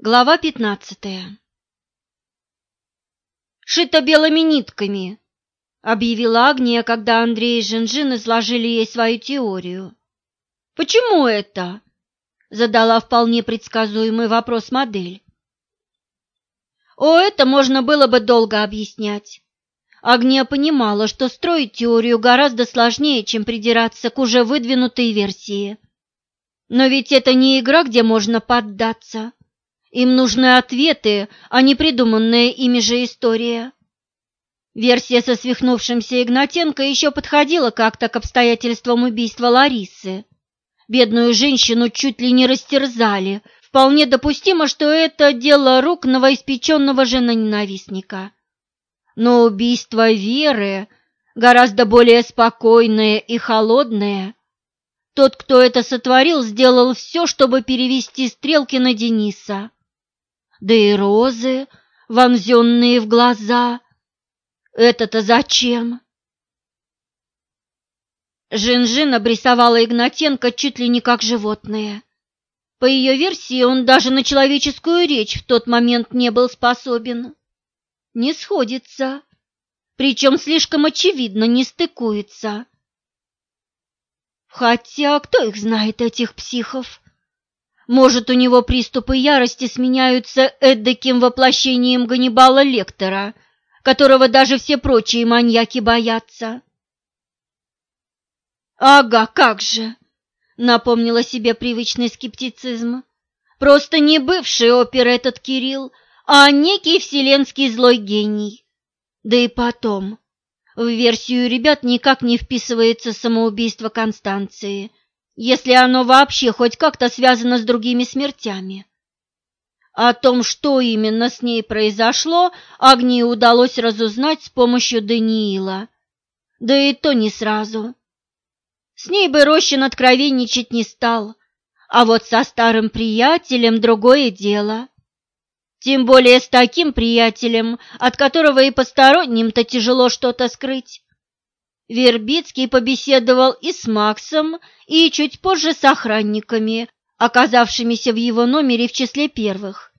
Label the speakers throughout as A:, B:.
A: Глава 15. «Шито белыми нитками», — объявила Агния, когда Андрей и Жинжин изложили ей свою теорию. «Почему это?» — задала вполне предсказуемый вопрос модель. Это можно было бы долго объяснять. Агния понимала, что строить теорию гораздо сложнее, чем придираться к уже выдвинутой версии. Но ведь это не игра, где можно поддаться. Им нужны ответы, а не придуманная ими же история. Версия со свихнувшимся Игнатенко еще подходила как-то к обстоятельствам убийства Ларисы. Бедную женщину чуть ли не растерзали. Вполне допустимо, что это дело рук новоиспеченного женоненавистника. Но убийство Веры гораздо более спокойное и холодное. Тот, кто это сотворил, сделал все, чтобы перевести стрелки на Дениса. Да и розы, вонзенные в глаза. Это-то зачем? Жин-Жин обрисовала Игнатенко чуть ли не как животное. По ее версии, он даже на человеческую речь в тот момент не был способен. Не сходится, причем слишком очевидно не стыкуется. Хотя кто их знает, этих психов? Может, у него приступы ярости сменяются эдаким воплощением Ганнибала Лектора, которого даже все прочие маньяки боятся. «Ага, как же!» — напомнила себе привычный скептицизм. «Просто не бывший опер этот Кирилл, а некий вселенский злой гений. Да и потом, в версию ребят никак не вписывается самоубийство Констанции, если оно вообще хоть как-то связано с другими смертями. О том, что именно с ней произошло, Агнии удалось разузнать с помощью Даниила. Да и то не сразу. С ней бы Рощин откровенничать не стал, а вот со старым приятелем другое дело. Тем более с таким приятелем, от которого и посторонним-то тяжело что-то скрыть. Вербицкий побеседовал и с Максом, и чуть позже с охранниками, оказавшимися в его номере в числе первых.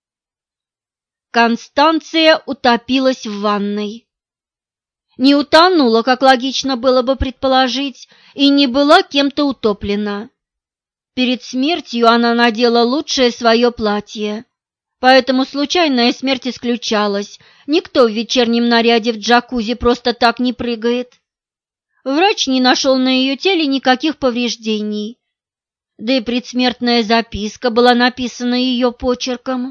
A: Констанция утопилась в ванной. Не утонула, как логично было бы предположить, и не была кем-то утоплена. Перед смертью она надела лучшее свое платье, поэтому случайная смерть исключалась. Никто в вечернем наряде в джакузи просто так не прыгает. Врач не нашел на ее теле никаких повреждений, да и предсмертная записка была написана ее почерком.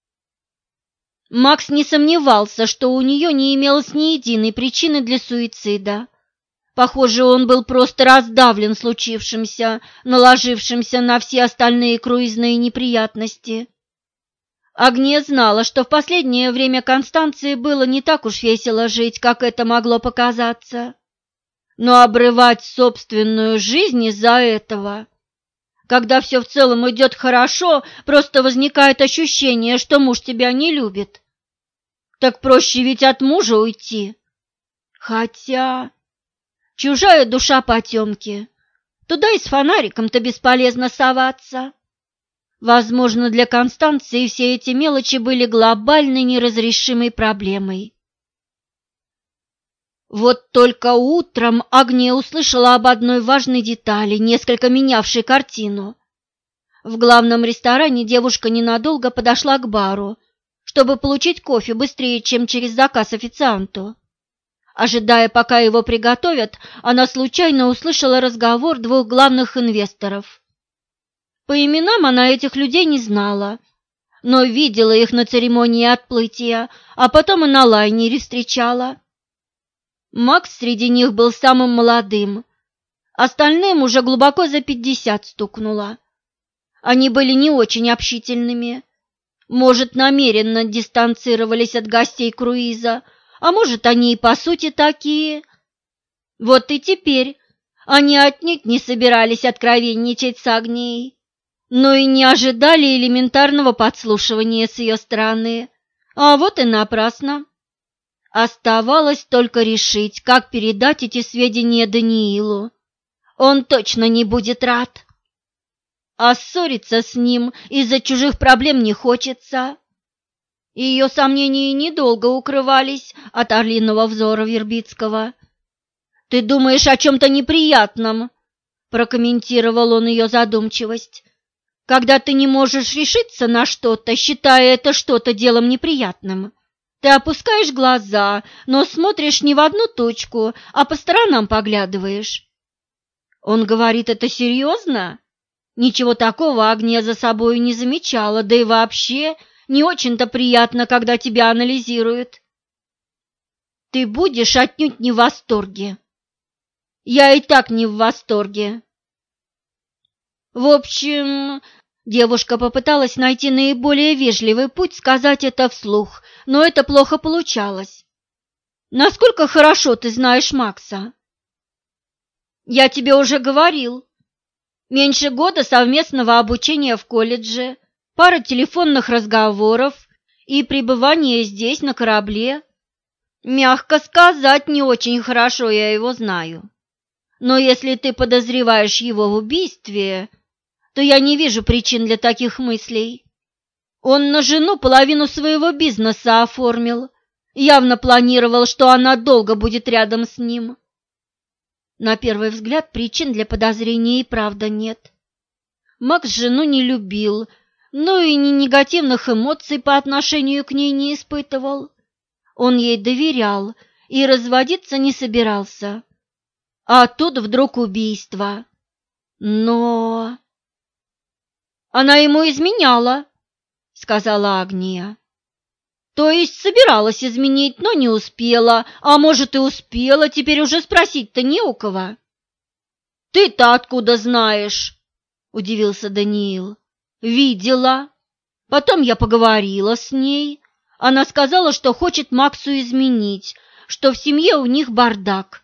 A: Макс не сомневался, что у нее не имелось ни единой причины для суицида. Похоже, он был просто раздавлен случившимся, наложившимся на все остальные круизные неприятности. Агния знала, что в последнее время Констанции было не так уж весело жить, как это могло показаться. Но обрывать собственную жизнь из-за этого, когда все в целом идет хорошо, просто возникает ощущение, что муж тебя не любит. Так проще ведь от мужа уйти. Хотя чужая душа потемки, туда и с фонариком-то бесполезно соваться. Возможно, для Констанции все эти мелочи были глобальной неразрешимой проблемой. Вот только утром Агния услышала об одной важной детали, несколько менявшей картину. В главном ресторане девушка ненадолго подошла к бару, чтобы получить кофе быстрее, чем через заказ официанту. Ожидая, пока его приготовят, она случайно услышала разговор двух главных инвесторов. По именам она этих людей не знала, но видела их на церемонии отплытия, а потом и на лайнере встречала. Макс среди них был самым молодым, остальным уже глубоко за 50 стукнуло. Они были не очень общительными, может, намеренно дистанцировались от гостей круиза, а может, они и по сути такие. Вот и теперь они отнюдь не собирались откровенничать с Агнией, но и не ожидали элементарного подслушивания с ее стороны, а вот и напрасно. Оставалось только решить, как передать эти сведения Даниилу. Он точно не будет рад. а ссориться с ним из-за чужих проблем не хочется. Ее сомнения недолго укрывались от орлиного взора Вербицкого. «Ты думаешь о чем-то неприятном», – прокомментировал он ее задумчивость. «Когда ты не можешь решиться на что-то, считая это что-то делом неприятным, ты опускаешь глаза, но смотришь не в одну точку, а по сторонам поглядываешь». Он говорит это серьезно? Ничего такого Агния за собой не замечала, да и вообще не очень-то приятно, когда тебя анализируют. Ты будешь отнюдь не в восторге. Я и так не в восторге. В общем, девушка попыталась найти наиболее вежливый путь сказать это вслух, но это плохо получалось. Насколько хорошо ты знаешь Макса? Я тебе уже говорил. Меньше года совместного обучения в колледже, пара телефонных разговоров и пребывание здесь, на корабле. Мягко сказать, не очень хорошо я его знаю. Но если ты подозреваешь его в убийстве, то я не вижу причин для таких мыслей. Он на жену половину своего бизнеса оформил, явно планировал, что она долго будет рядом с ним. На первый взгляд причин для подозрения и правда нет. Макс жену не любил, но и ни негативных эмоций по отношению к ней не испытывал. Он ей доверял и разводиться не собирался. А тут вдруг убийство. Но... Она ему изменяла, сказала Агния. То есть собиралась изменить, но не успела, а может и успела, теперь уже спросить-то не у кого. Ты-то откуда знаешь? Удивился Даниил. Видела. Потом я поговорила с ней. Она сказала, что хочет Максу изменить, что в семье у них бардак.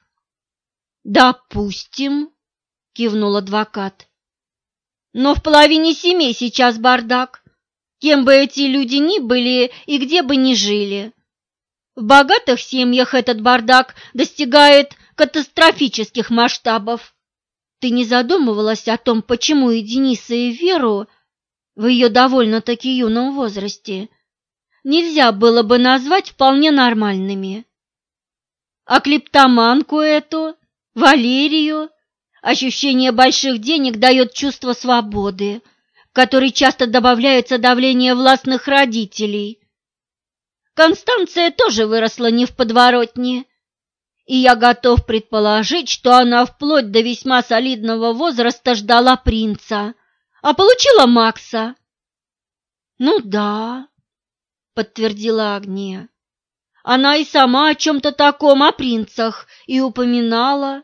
A: «Допустим», – кивнул адвокат. «Но в половине семей сейчас бардак, кем бы эти люди ни были и где бы ни жили. В богатых семьях этот бардак достигает катастрофических масштабов. Ты не задумывалась о том, почему и Дениса, и Веру в ее довольно-таки юном возрасте нельзя было бы назвать вполне нормальными? А клептоманку эту, Валерию, ощущение больших денег дает чувство свободы, в которой часто добавляется давление властных родителей. Констанция тоже выросла не в подворотне, и я готов предположить, что она вплоть до весьма солидного возраста ждала принца, а получила Макса. «Ну да», — подтвердила Агния. Она и сама о чем-то таком, о принцах, и упоминала.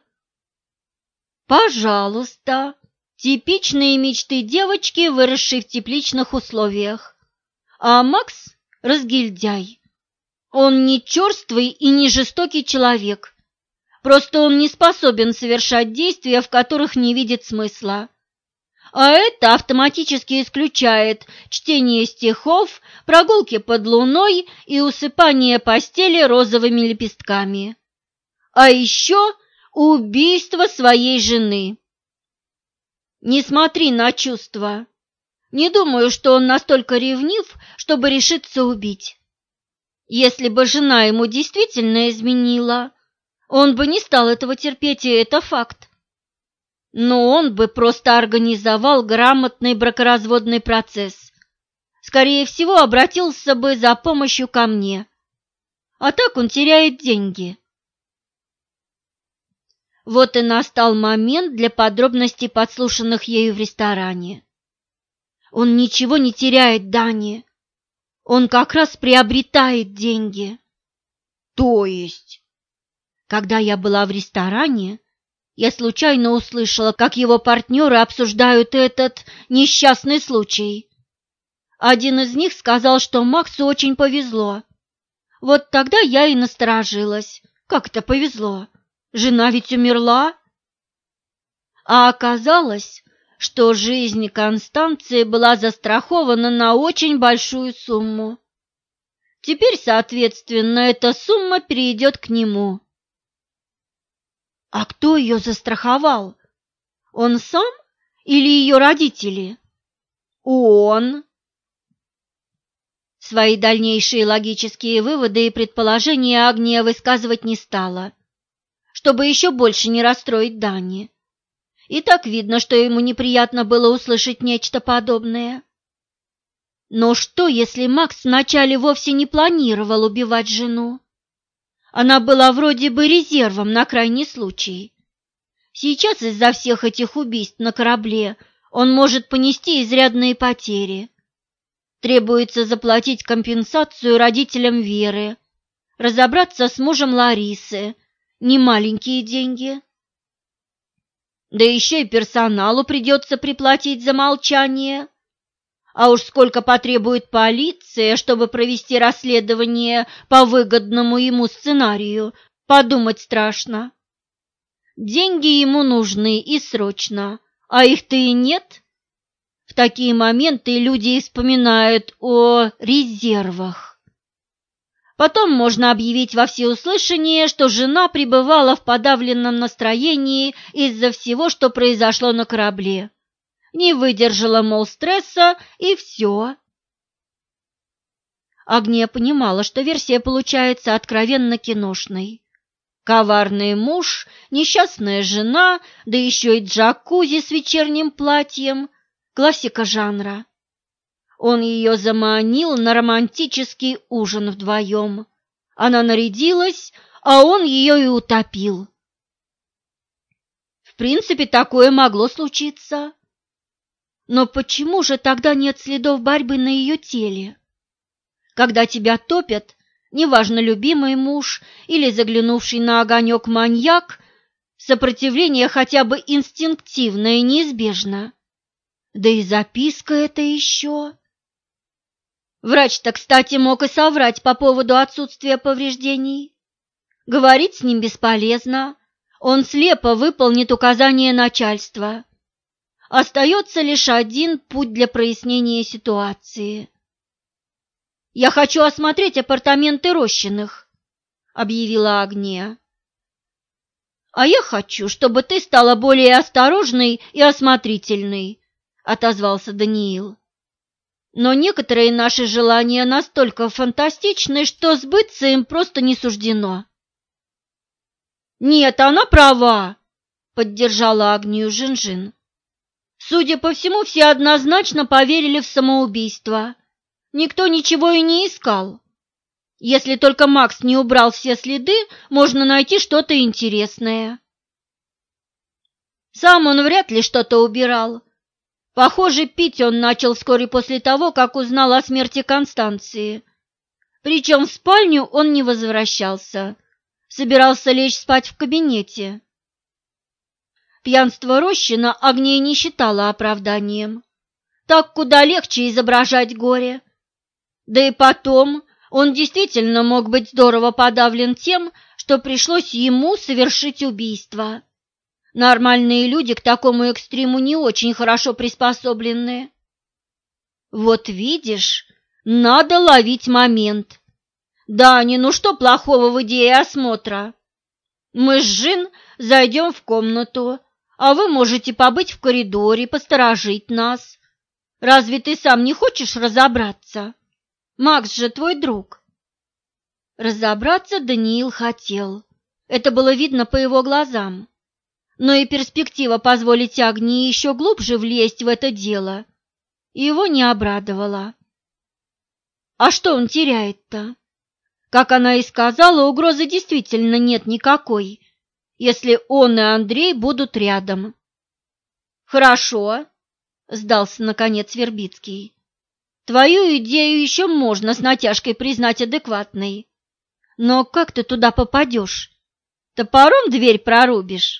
A: Пожалуйста, типичные мечты девочки, выросшей в тепличных условиях. А Макс – разгильдяй. Он не черствый и не жестокий человек. Просто он не способен совершать действия, в которых не видит смысла. А это автоматически исключает чтение стихов, прогулки под луной и усыпание постели розовыми лепестками. А еще убийство своей жены. Не смотри на чувства. Не думаю, что он настолько ревнив, чтобы решиться убить. Если бы жена ему действительно изменила, он бы не стал этого терпеть, и это факт. Но он бы просто организовал грамотный бракоразводный процесс. Скорее всего, обратился бы за помощью ко мне. А так он теряет деньги. Вот и настал момент для подробностей, подслушанных ею в ресторане. Он ничего не теряет, Дани. Он как раз приобретает деньги. То есть? Когда я была в ресторане, я случайно услышала, как его партнеры обсуждают этот несчастный случай. Один из них сказал, что Максу очень повезло. Вот тогда я и насторожилась. Как это повезло? Жена ведь умерла. А оказалось, что жизнь Констанции была застрахована на очень большую сумму. Теперь, соответственно, эта сумма перейдет к нему. А кто ее застраховал? Он сам Или ее родители? Он. Свои дальнейшие логические выводы и предположения Агния высказывать не стала, чтобы еще больше не расстроить Дани. И так видно, что ему неприятно было услышать нечто подобное. Но что, если Макс вначале вовсе не планировал убивать жену? Она была вроде бы резервом на крайний случай. Сейчас из-за всех этих убийств на корабле он может понести изрядные потери. Требуется заплатить компенсацию родителям Веры, разобраться с мужем Ларисы, немаленькие деньги. Да еще и персоналу придется приплатить за молчание. А уж сколько потребует полиция, чтобы провести расследование по выгодному ему сценарию, подумать страшно. Деньги ему нужны и срочно, а их-то и нет. В такие моменты люди вспоминают о резервах. Потом можно объявить во всеуслышание, что жена пребывала в подавленном настроении из-за всего, что произошло на корабле. Не выдержала, мол, стресса, и все. Агния понимала, что версия получается откровенно киношной. Коварный муж, несчастная жена, да еще и джакузи с вечерним платьем – классика жанра. Он ее заманил на романтический ужин вдвоем. Она нарядилась, а он ее и утопил. В принципе, такое могло случиться. Но почему же тогда нет следов борьбы на ее теле? Когда тебя топят, неважно, любимый муж или заглянувший на огонек маньяк, сопротивление хотя бы инстинктивное неизбежно. Да и записка это еще. Врач-то, кстати, мог и соврать по поводу отсутствия повреждений. Говорить с ним бесполезно, он слепо выполнит указания начальства. Остается лишь один путь для прояснения ситуации. «Я хочу осмотреть апартаменты Рощиных», — объявила Агния. «А я хочу, чтобы ты стала более осторожной и осмотрительной», — отозвался Даниил. «Но некоторые наши желания настолько фантастичны, что сбыться им просто не суждено». «Нет, она права», — поддержала Агнию Жинжин. «Судя по всему, все однозначно поверили в самоубийство. Никто ничего и не искал. Если только Макс не убрал все следы, можно найти что-то интересное». Сам он вряд ли что-то убирал. Похоже, пить он начал вскоре после того, как узнал о смерти Констанции. Причем в спальню он не возвращался, собирался лечь спать в кабинете. Пьянство Рощина Агния не считала оправданием. Так куда легче изображать горе. Да и потом, он действительно мог быть здорово подавлен тем, что пришлось ему совершить убийство. Нормальные люди к такому экстриму не очень хорошо приспособлены. Вот видишь, надо ловить момент. Дани, ну что плохого в идее осмотра? Мы с Жин зайдем в комнату, а вы можете побыть в коридоре, посторожить нас. Разве ты сам не хочешь разобраться? Макс же твой друг. Разобраться Даниил хотел. Это было видно по его глазам. Но и перспектива позволить Агнии еще глубже влезть в это дело его не обрадовала. А что он теряет-то? Как она и сказала, угрозы действительно нет никакой, если он и Андрей будут рядом. «Хорошо», — сдался наконец Вербицкий. «Твою идею еще можно с натяжкой признать адекватной. Но как ты туда попадешь? Топором дверь прорубишь?»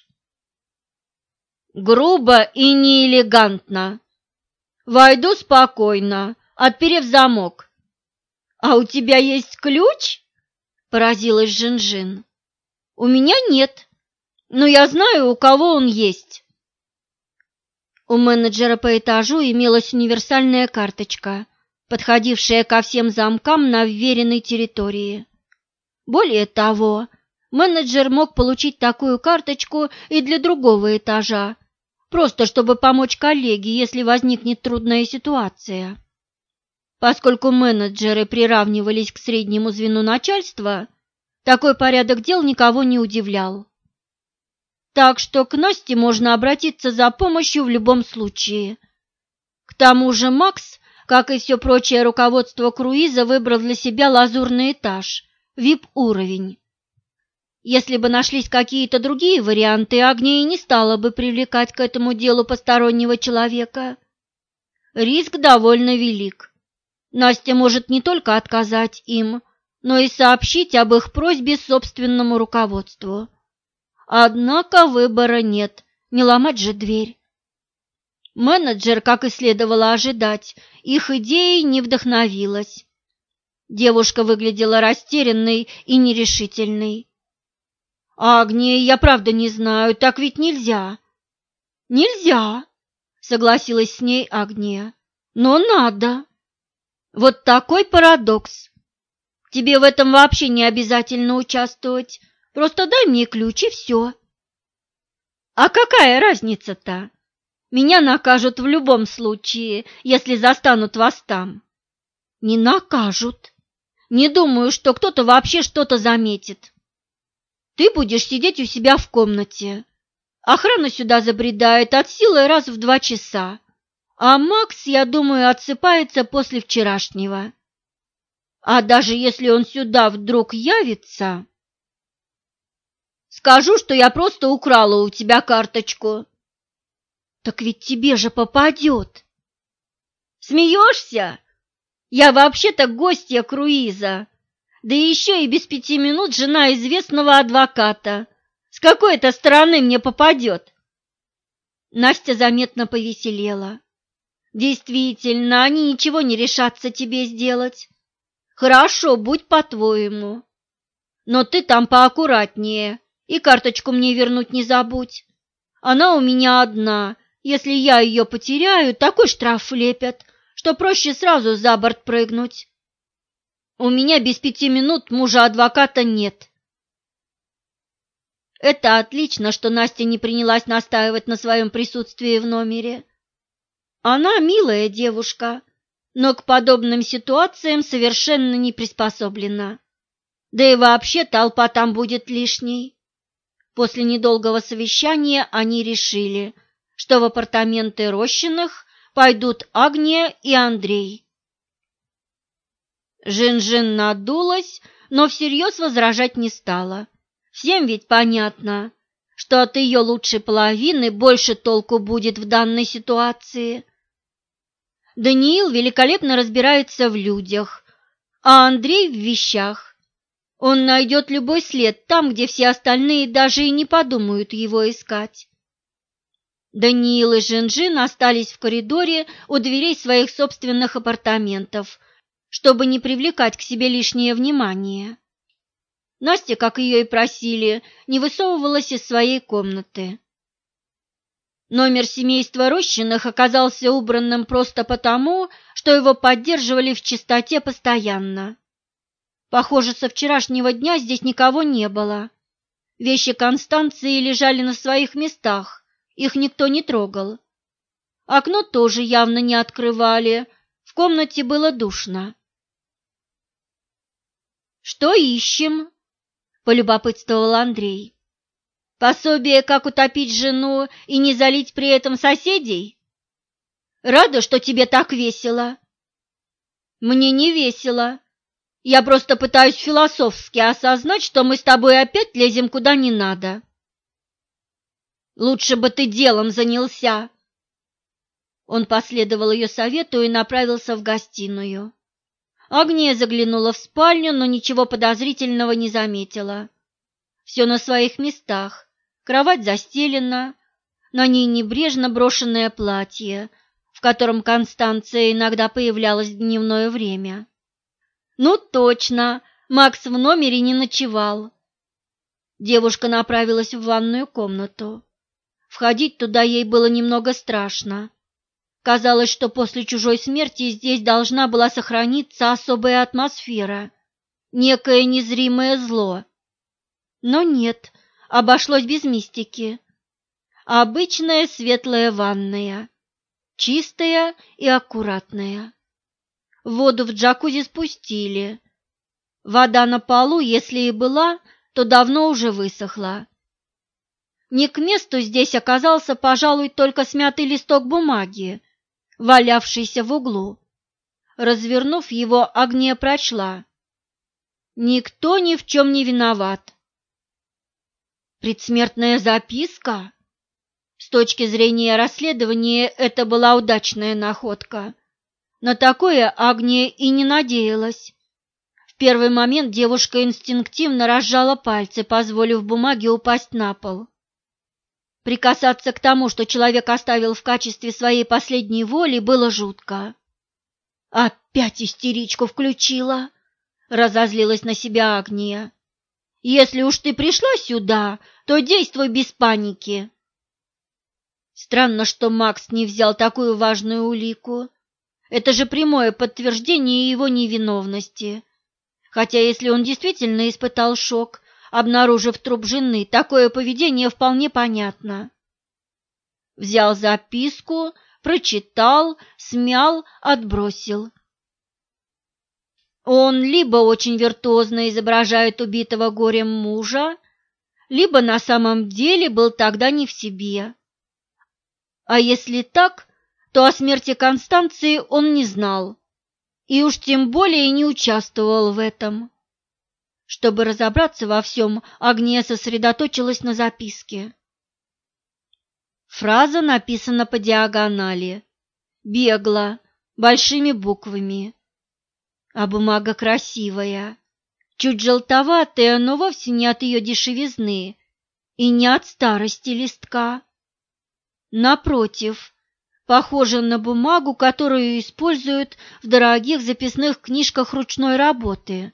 A: «Грубо и неэлегантно. Войду спокойно, отперев замок». «А у тебя есть ключ?» – поразилась Жинжин. «У меня нет, но я знаю, у кого он есть». У менеджера по этажу имелась универсальная карточка, подходившая ко всем замкам на вверенной территории. Более того, менеджер мог получить такую карточку и для другого этажа, просто чтобы помочь коллеге, если возникнет трудная ситуация. Поскольку менеджеры приравнивались к среднему звену начальства, такой порядок дел никого не удивлял. Так что к Насте можно обратиться за помощью в любом случае. К тому же Макс, как и все прочее руководство круиза, выбрал для себя лазурный этаж, VIP-уровень. Если бы нашлись какие-то другие варианты, Агния не стала бы привлекать к этому делу постороннего человека. Риск довольно велик. Настя может не только отказать им, но и сообщить об их просьбе собственному руководству. Однако выбора нет, не ломать же дверь. Менеджер, как и следовало ожидать, их идеей не вдохновилась. Девушка выглядела растерянной и нерешительной. «Агния, я правда не знаю, так ведь нельзя». «Нельзя», — согласилась с ней Агния, — «но надо». Вот такой парадокс. Тебе в этом вообще не обязательно участвовать, просто дай мне ключ и все. А какая разница-то? Меня накажут в любом случае, если застанут вас там. Не накажут. Не думаю, что кто-то вообще что-то заметит. Ты будешь сидеть у себя в комнате. Охрана сюда забредает от силы раз в 2 часа. А Макс, я думаю, отсыпается после вчерашнего. А даже если он сюда вдруг явится, скажу, что я просто украла у тебя карточку. Так ведь тебе же попадет. Смеешься? Я вообще-то гостья круиза, да еще и без 5 минут жена известного адвоката. С какой-то стороны мне попадет? Настя заметно повеселела. Действительно, они ничего не решатся тебе сделать. Хорошо, будь по-твоему. Но ты там поаккуратнее и карточку мне вернуть не забудь. Она у меня одна. Если я ее потеряю, такой штраф влепят, что проще сразу за борт прыгнуть. У меня без 5 минут мужа-адвоката нет. Это отлично, что Настя не принялась настаивать на своем присутствии в номере. Она милая девушка, но к подобным ситуациям совершенно не приспособлена. Да и вообще толпа там будет лишней. После недолгого совещания они решили, что в апартаменты Рощиных пойдут Агния и Андрей. Жин-Жин надулась, но всерьез возражать не стала. Всем ведь понятно, что от ее лучшей половины больше толку будет в данной ситуации. Даниил великолепно разбирается в людях, а Андрей в вещах. Он найдет любой след там, где все остальные даже и не подумают его искать. Даниил и Жин-Жин остались в коридоре у дверей своих собственных апартаментов, чтобы не привлекать к себе лишнее внимание. Настя, как ее и просили, не высовывалась из своей комнаты. Номер семейства Рощиных оказался убранным просто потому, что его поддерживали в чистоте постоянно. Похоже, со вчерашнего дня здесь никого не было. Вещи Констанции лежали на своих местах, их никто не трогал. Окно тоже явно не открывали, в комнате было душно. «Что ищем?» – полюбопытствовал Андрей. «Пособие, как утопить жену и не залить при этом соседей? Рада, что тебе так весело». «Мне не весело. Я просто пытаюсь философски осознать, что мы с тобой опять лезем куда не надо». «Лучше бы ты делом занялся». Он последовал ее совету и направился в гостиную. Агния заглянула в спальню, но ничего подозрительного не заметила. Все на своих местах. Кровать застелена, на ней небрежно брошенное платье, в котором Констанция иногда появлялась в дневное время. Ну точно, Макс в номере не ночевал. Девушка направилась в ванную комнату. Входить туда ей было немного страшно. Казалось, что после чужой смерти здесь должна была сохраниться особая атмосфера, некое незримое зло. Но нет, обошлось без мистики. Обычная светлая ванная, чистая и аккуратная. Воду в джакузи спустили. Вода на полу, если и была, то давно уже высохла. Не к месту здесь оказался, пожалуй, только смятый листок бумаги, валявшийся в углу. Развернув его, Агния прочла: «Никто ни в чем не виноват». Предсмертная записка? С точки зрения расследования это была удачная находка. На такое Агния и не надеялась. В первый момент девушка инстинктивно разжала пальцы, позволив бумаге упасть на пол. Прикасаться к тому, что человек оставил в качестве своей последней воли, было жутко. «Опять истеричку включила!» — разозлилась на себя Агния. «Если уж ты пришла сюда, то действуй без паники». Странно, что Макс не взял такую важную улику. Это же прямое подтверждение его невиновности. Хотя если он действительно испытал шок, обнаружив труп жены, такое поведение вполне понятно. Взял записку, прочитал, смял, отбросил. Он либо очень виртуозно изображает убитого горем мужа, либо на самом деле был тогда не в себе. А если так, то о смерти Констанции он не знал, и уж тем более не участвовал в этом. Чтобы разобраться во всем, Агния сосредоточилась на записке. Фраза написана по диагонали, бегло, большими буквами. А бумага красивая, чуть желтоватая, но вовсе не от ее дешевизны и не от старости листка. Напротив, похожа на бумагу, которую используют в дорогих записных книжках ручной работы.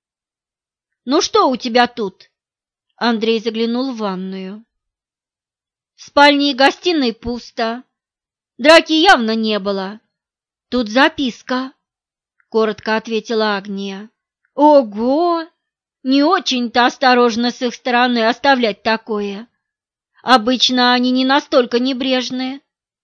A: «Ну что у тебя тут?» Андрей заглянул в ванную. «В спальне и гостиной пусто. Драки явно не было. Тут записка», — коротко ответила Агния. «Ого! Не очень-то осторожно с их стороны оставлять такое. Обычно они не настолько небрежны».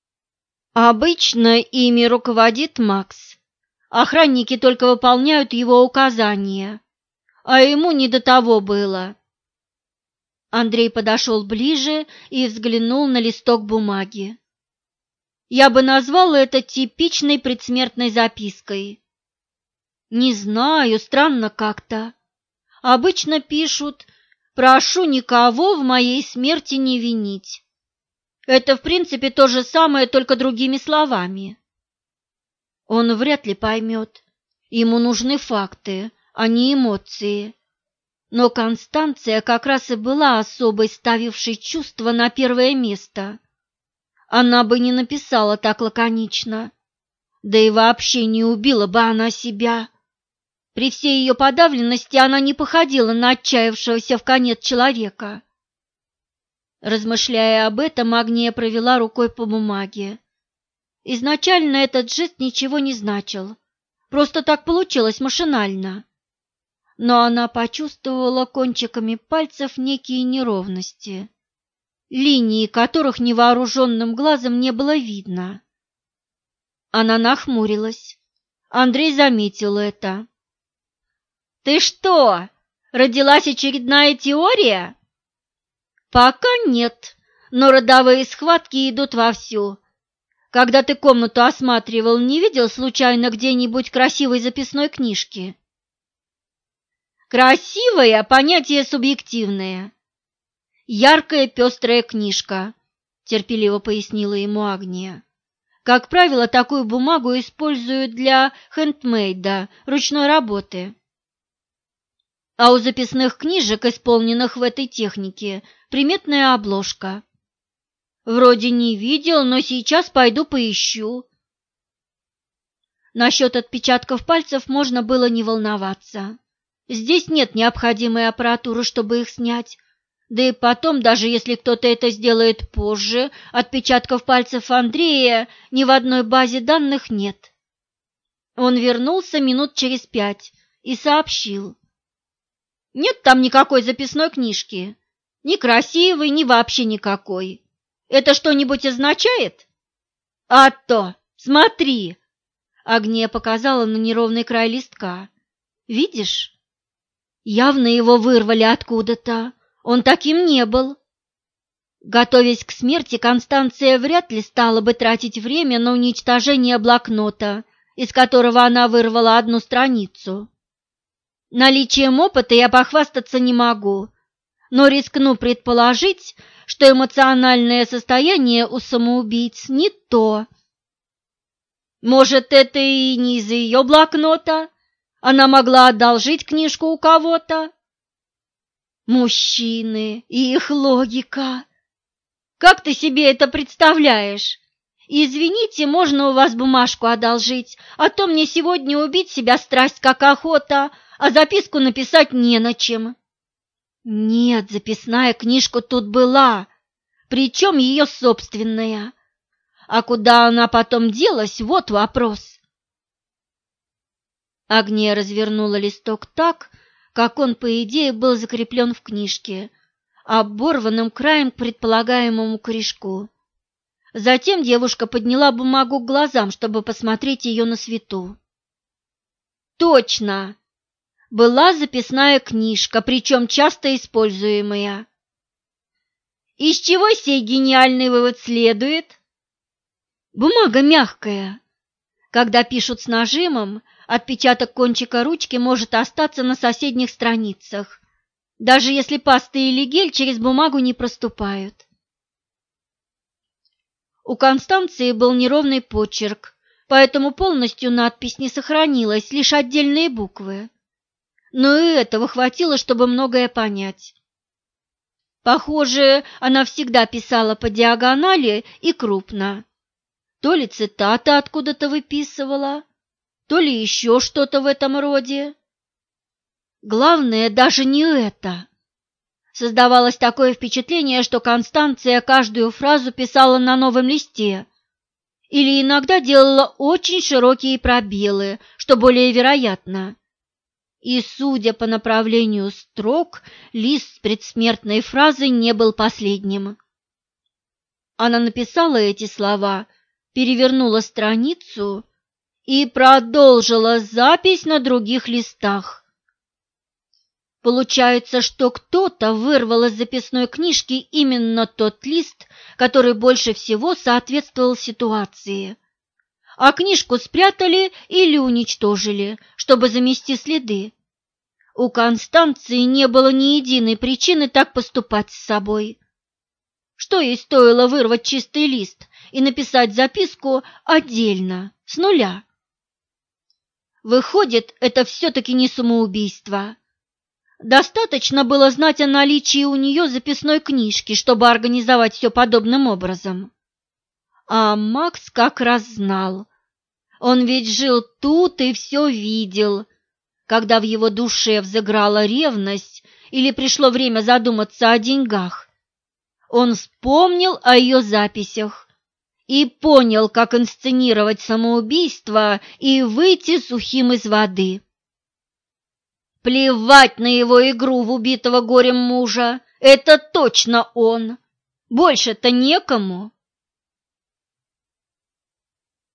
A: «Обычно ими руководит Макс. Охранники только выполняют его указания, а ему не до того было». Андрей подошел ближе и взглянул на листок бумаги. «Я бы назвал это типичной предсмертной запиской». «Не знаю, странно как-то. Обычно пишут: прошу никого в моей смерти не винить». Это, в принципе, то же самое, только другими словами. Он вряд ли поймет. Ему нужны факты, а не эмоции. Но Констанция как раз и была особой, ставившей чувства на первое место. Она бы не написала так лаконично. Да и вообще не убила бы она себя. При всей ее подавленности она не походила на отчаявшегося вконец человека. Размышляя об этом, Агния провела рукой по бумаге. Изначально этот жест ничего не значил, просто так получилось машинально. Но она почувствовала кончиками пальцев некие неровности, линии которых невооруженным глазом не было видно. Она нахмурилась. Андрей заметил это. «Ты что, родилась очередная теория?» «Пока нет, но родовые схватки идут вовсю. Когда ты комнату осматривал, не видел случайно где-нибудь красивой записной книжки?» «Красивое — понятие субъективное. Яркая пестрая книжка», — терпеливо пояснила ему Агния. «Как правило, такую бумагу используют для хендмейда, ручной работы. А у записных книжек, исполненных в этой технике, приметная обложка. Вроде не видел, но сейчас пойду поищу». Насчет отпечатков пальцев можно было не волноваться. Здесь нет необходимой аппаратуры, чтобы их снять. Да и потом, даже если кто-то это сделает позже, отпечатков пальцев Андрея ни в одной базе данных нет. Он вернулся минут через 5 и сообщил: «Нет там никакой записной книжки. Ни красивой, ни вообще никакой. Это что-нибудь означает? А то, смотри. Агния показала на неровный край листка. Видишь? Явно его вырвали откуда-то. Он таким не был. Готовясь к смерти, Констанция вряд ли стала бы тратить время на уничтожение блокнота, из которого она вырвала одну страницу. Наличием опыта я похвастаться не могу, но рискну предположить, что эмоциональное состояние у самоубийц не то. Может, это и не из-за ее блокнота? Она могла одолжить книжку у кого-то? Мужчины и их логика. Как ты себе это представляешь? Извините, можно у вас бумажку одолжить, а то мне сегодня убить себя страсть как охота, а записку написать не на чем. Нет, записная книжка тут была, причем ее собственная. А куда она потом делась, вот вопрос. Агния развернула листок так, как он, по идее, был закреплен в книжке, оборванным краем к предполагаемому корешку. Затем девушка подняла бумагу к глазам, чтобы посмотреть ее на свету. Точно! Была записная книжка, причем часто используемая. Из чего сей гениальный вывод следует? Бумага мягкая. Когда пишут с нажимом, отпечаток кончика ручки может остаться на соседних страницах, даже если паста или гель через бумагу не проступают. У Констанции был неровный почерк, поэтому полностью надпись не сохранилась, лишь отдельные буквы. Но и этого хватило, чтобы многое понять. Похоже, она всегда писала по диагонали и крупно. То ли цитаты откуда-то выписывала, то ли еще что-то в этом роде. Главное даже не это. Создавалось такое впечатление, что Констанция каждую фразу писала на новом листе или иногда делала очень широкие пробелы, что более вероятно. И, судя по направлению строк, лист с предсмертной фразой не был последним. Она написала эти слова, перевернула страницу и продолжила запись на других листах. Получается, что кто-то вырвал из записной книжки именно тот лист, который больше всего соответствовал ситуации, а книжку спрятали или уничтожили, чтобы замести следы. У Констанции не было ни единой причины так поступать с собой. Что ей стоило вырвать чистый лист и написать записку отдельно, с нуля? Выходит, это все-таки не самоубийство. Достаточно было знать о наличии у нее записной книжки, чтобы организовать все подобным образом. А Макс как раз знал. Он ведь жил тут и все видел. Когда в его душе взыграла ревность или пришло время задуматься о деньгах, он вспомнил о ее записях и понял, как инсценировать самоубийство и выйти сухим из воды. Плевать на его игру в убитого горем мужа, это точно он. Больше-то некому.